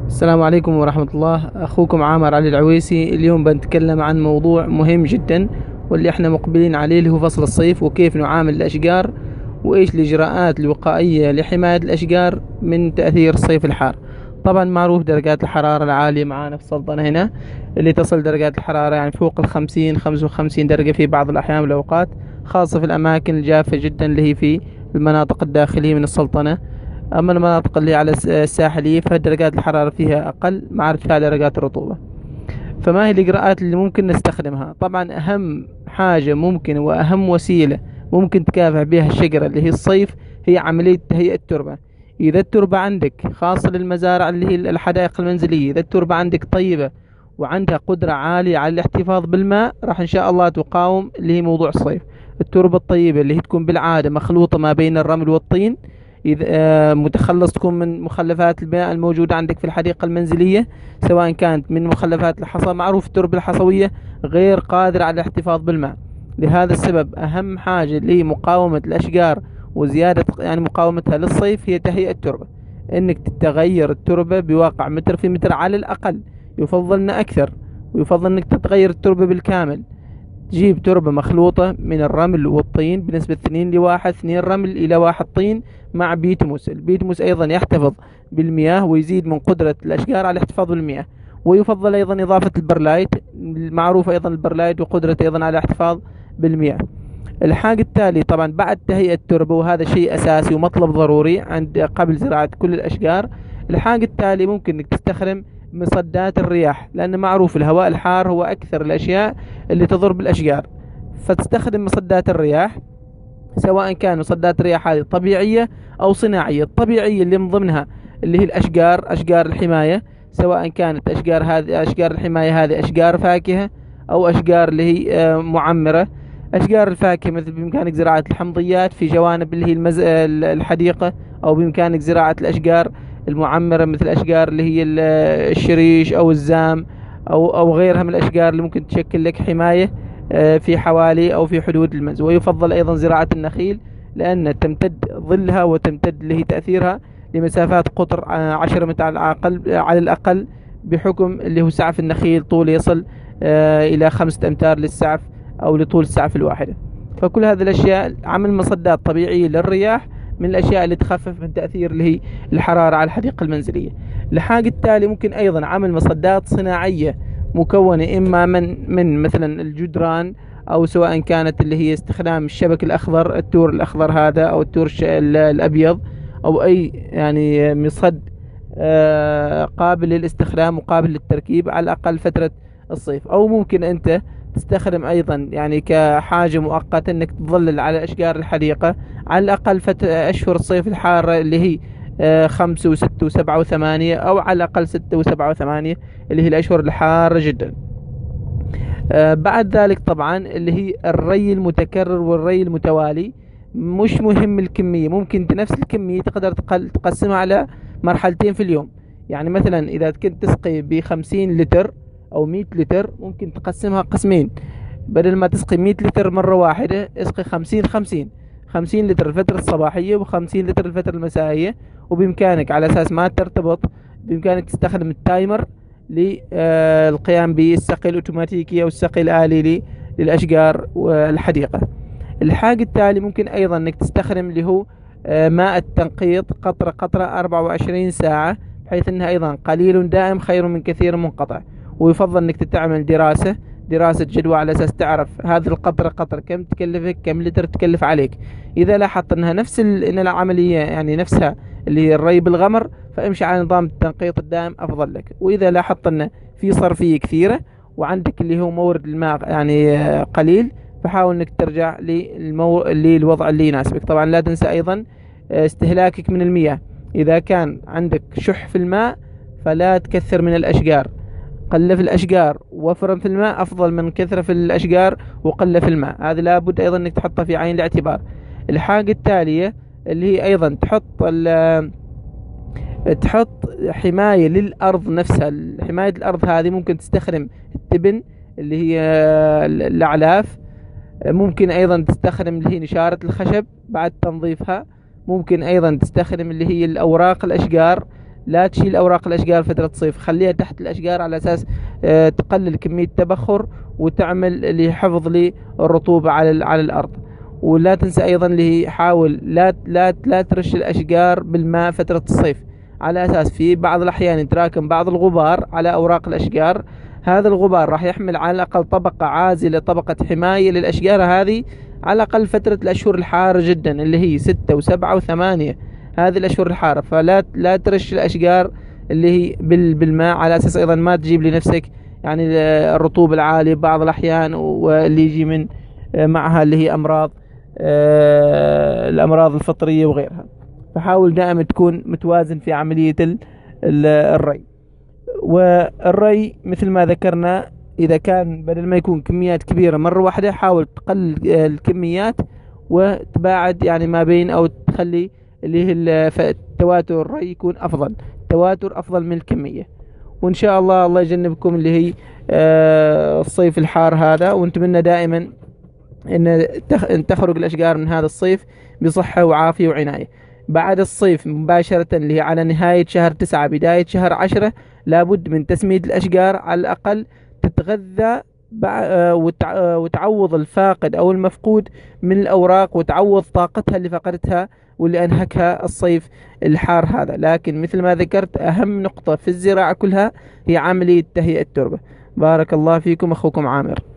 السلام عليكم ورحمة الله. أخوكم عامر علي العويسي. اليوم بنتكلم عن موضوع مهم جدا واللي احنا مقبلين عليه، اللي هو فصل الصيف وكيف نعامل الأشجار وإيش الإجراءات الوقائية لحماية الأشجار من تأثير الصيف الحار. طبعا معروف درجات الحرارة العالية معانا في السلطنة هنا، اللي تصل درجات الحرارة يعني فوق 50 55 درجة في بعض الأحيان والأوقات، خاصة في الأماكن الجافة جدا اللي هي في المناطق الداخلية من السلطنة. أما المناطق اللي على الساحلية فدرجات الحرارة فيها أقل مع ارتفاع درجات الرطوبة. فما هي الإجراءات اللي ممكن نستخدمها؟ طبعا أهم حاجة ممكن وأهم وسيلة ممكن تكافح بها الشجرة اللي هي الصيف هي عملية تهيئة التربة. إذا التربة عندك خاصة للمزارع اللي هي الحدائق المنزلية، إذا التربة عندك طيبة وعندها قدرة عالية على الاحتفاظ بالماء، راح إن شاء الله تقاوم اللي هي موضوع الصيف. التربة الطيبة اللي هي تكون بالعادة مخلوطة ما بين الرمل والطين، إذا متخلص تكون من مخلفات الماء الموجودة عندك في الحديقة المنزلية، سواء كانت من مخلفات الحصى. معروف التربة الحصوية غير قادرة على الاحتفاظ بالماء. لهذا السبب أهم حاجة لمقاومة الأشجار وزيادة يعني مقاومتها للصيف هي تهيئة التربة. إنك تتغير التربة بواقع متر في متر على الأقل، يفضل إن أكثر، ويفضل إنك تتغير التربة بالكامل. تجيب تربة مخلوطة من الرمل والطين بنسبة 2 ل1، 2 رمل إلى 1 طين مع بيتموس. البيتموس أيضا يحتفظ بالمياه ويزيد من قدرة الأشجار على الاحتفاظ بالمياه. ويفضل أيضا إضافة البرلايت، المعروف أيضا البرلايت وقدرته أيضا على الاحتفاظ بالمياه. الحاجة التالي طبعا بعد تهيئة التربة، وهذا شيء أساسي ومطلب ضروري عند قبل زراعة كل الأشجار. الحاجة التالي ممكن إنك تستخدم مصدات الرياح، لأن معروف الهواء الحار هو أكثر الأشياء اللي تضر بالأشجار. فتستخدم مصدات الرياح، سواء كان مصدات الرياح هذه طبيعية أو صناعية. الطبيعية اللي من ضمنها اللي هي الأشجار، أشجار الحماية، سواء كانت أشجار الحماية هذه أشجار فاكهة أو أشجار اللي هي معمرة. أشجار الفاكهة مثل بإمكانك زراعة الحمضيات في جوانب اللي هي الحديقة، أو بإمكانك زراعة الأشجار المعمرة مثل أشجار اللي هي الشريش أو الزام أو غيرها من الأشجار اللي ممكن تشكل لك حماية في حوالي أو في حدود المنزل. ويفضل أيضا زراعة النخيل، لأن تمتد ظلها وتمتد اللي هي تأثيرها لمسافات قطر 10 متر على الأقل، بحكم اللي هو سعف النخيل طول يصل إلى 5 أمتار للسعف أو لطول السعف الواحدة. فكل هذه الأشياء عمل مصدات طبيعية للرياح من الأشياء اللي تخفف من تأثير اللي هي الحرارة على الحديقة المنزلية. الحاجة التالي ممكن أيضا عمل مصدات صناعية مكونة إما من مثلا الجدران، أو سواء كانت اللي هي استخدام الشبك الأخضر، التور الأخضر هذا، أو التور الأبيض، أو أي يعني مصد قابل للاستخدام وقابل للتركيب على الأقل فترة الصيف. أو ممكن أنت تستخدم أيضا يعني كحاجة مؤقتة أنك تظلل على أشجار الحديقة على الأقل أشهر الصيف الحارة، اللي هي 5 و6 و7 و8، أو على الأقل 6 و7 و8 اللي هي الأشهر الحارة جدا. بعد ذلك طبعا اللي هي الري المتكرر والري المتوالي. مش مهم الكمية، ممكن نفس الكمية تقدر تقسمها على مرحلتين في اليوم. يعني مثلا إذا كنت تسقي ب50 لتر أو 100 لتر، ممكن تقسمها قسمين. بدل ما تسقي 100 لتر مرة واحدة، اسقي 50 50، 50 لتر الفترة الصباحية و50 لتر الفترة المسائية. وبإمكانك على أساس ما ترتبط، بإمكانك تستخدم التايمر للقيام بالسقي الأوتوماتيكي أو السقي الآلي للأشجار والحديقة. الحاجة التالي ممكن أيضا أنك تستخدم اللي هو ماء التنقيط قطرة قطرة 24 ساعة، بحيث أنها أيضا قليل دائم خير من كثير منقطع. ويفضل أنك تعمل دراسة جدوى على أساس تعرف هذه القطرة قطرة كم تكلفك، كم لتر تكلف عليك. إذا لاحظت أنها إن العملية يعني نفسها اللي هي الري بالغمر، فامشي على نظام التنقيط الدائم أفضل لك. وإذا لاحظت أن في صرفية كثيرة وعندك اللي هو مورد الماء يعني قليل، فحاول أنك ترجع للوضع اللي يناسبك. طبعا لا تنسى أيضا استهلاكك من المياه. إذا كان عندك شح في الماء فلا تكثر من الأشجار، قل في الأشجار وفر في الماء أفضل من كثرة في الأشجار وقل في الماء. هذا لابد أيضا أنك تحطها في عين الاعتبار. الحاجة التالية اللي هي أيضا تحط حماية للأرض نفسها. حماية الأرض هذه ممكن تستخدم التبن اللي هي الأعلاف. ممكن أيضا تستخدم اللي هي نشارة الخشب بعد تنظيفها. ممكن أيضا تستخدم اللي هي الأوراق الأشجار لا تشيل أوراق الأشجار فترة الصيف، خليها تحت الأشجار على أساس تقلل كمية التبخر وتعمل لحفظ للرطوبة على الأرض. ولا تنسى أيضا اللي هي حاول لا ترش الأشجار بالماء فترة الصيف، على أساس في بعض الأحيان يتراكم بعض الغبار على أوراق الأشجار. هذا الغبار راح يحمل على الأقل طبقة عازلة، طبقة حماية للأشجار هذه على الأقل فترة الأشهر الحارة جدا اللي هي 6 و7 و8، هذه الأشهر الحارة. فلا ترش الأشجار اللي هي بالماء، على أساس أيضا ما تجيب لنفسك يعني الرطوبة العالية بعض الأحيان، واللي يجي من معها اللي هي الأمراض الفطرية وغيرها. فحاول دائما تكون متوازن في عملية الري. والري مثل ما ذكرنا، إذا كان بدل ما يكون كميات كبيرة مرة واحدة، حاول تقلل الكميات وتباعد يعني ما بين، أو تخلي اللي هي التواتر الري يكون أفضل، التواتر أفضل من الكمية. وإن شاء الله يجنبكم اللي هي الصيف الحار هذا، ونتمنى دائما أن تخرج الأشجار من هذا الصيف بصحة وعافية وعناية. بعد الصيف مباشرة اللي هي على نهاية شهر 9 بداية شهر 10 لابد من تسميد الأشجار، على الأقل تتغذى وتعوض الفاقد أو المفقود من الأوراق، وتعوض طاقتها اللي فقدتها واللي أنهكها الصيف الحار هذا. لكن مثل ما ذكرت، أهم نقطة في الزراعة كلها هي عملية تهيئة التربة. بارك الله فيكم، أخوكم عامر.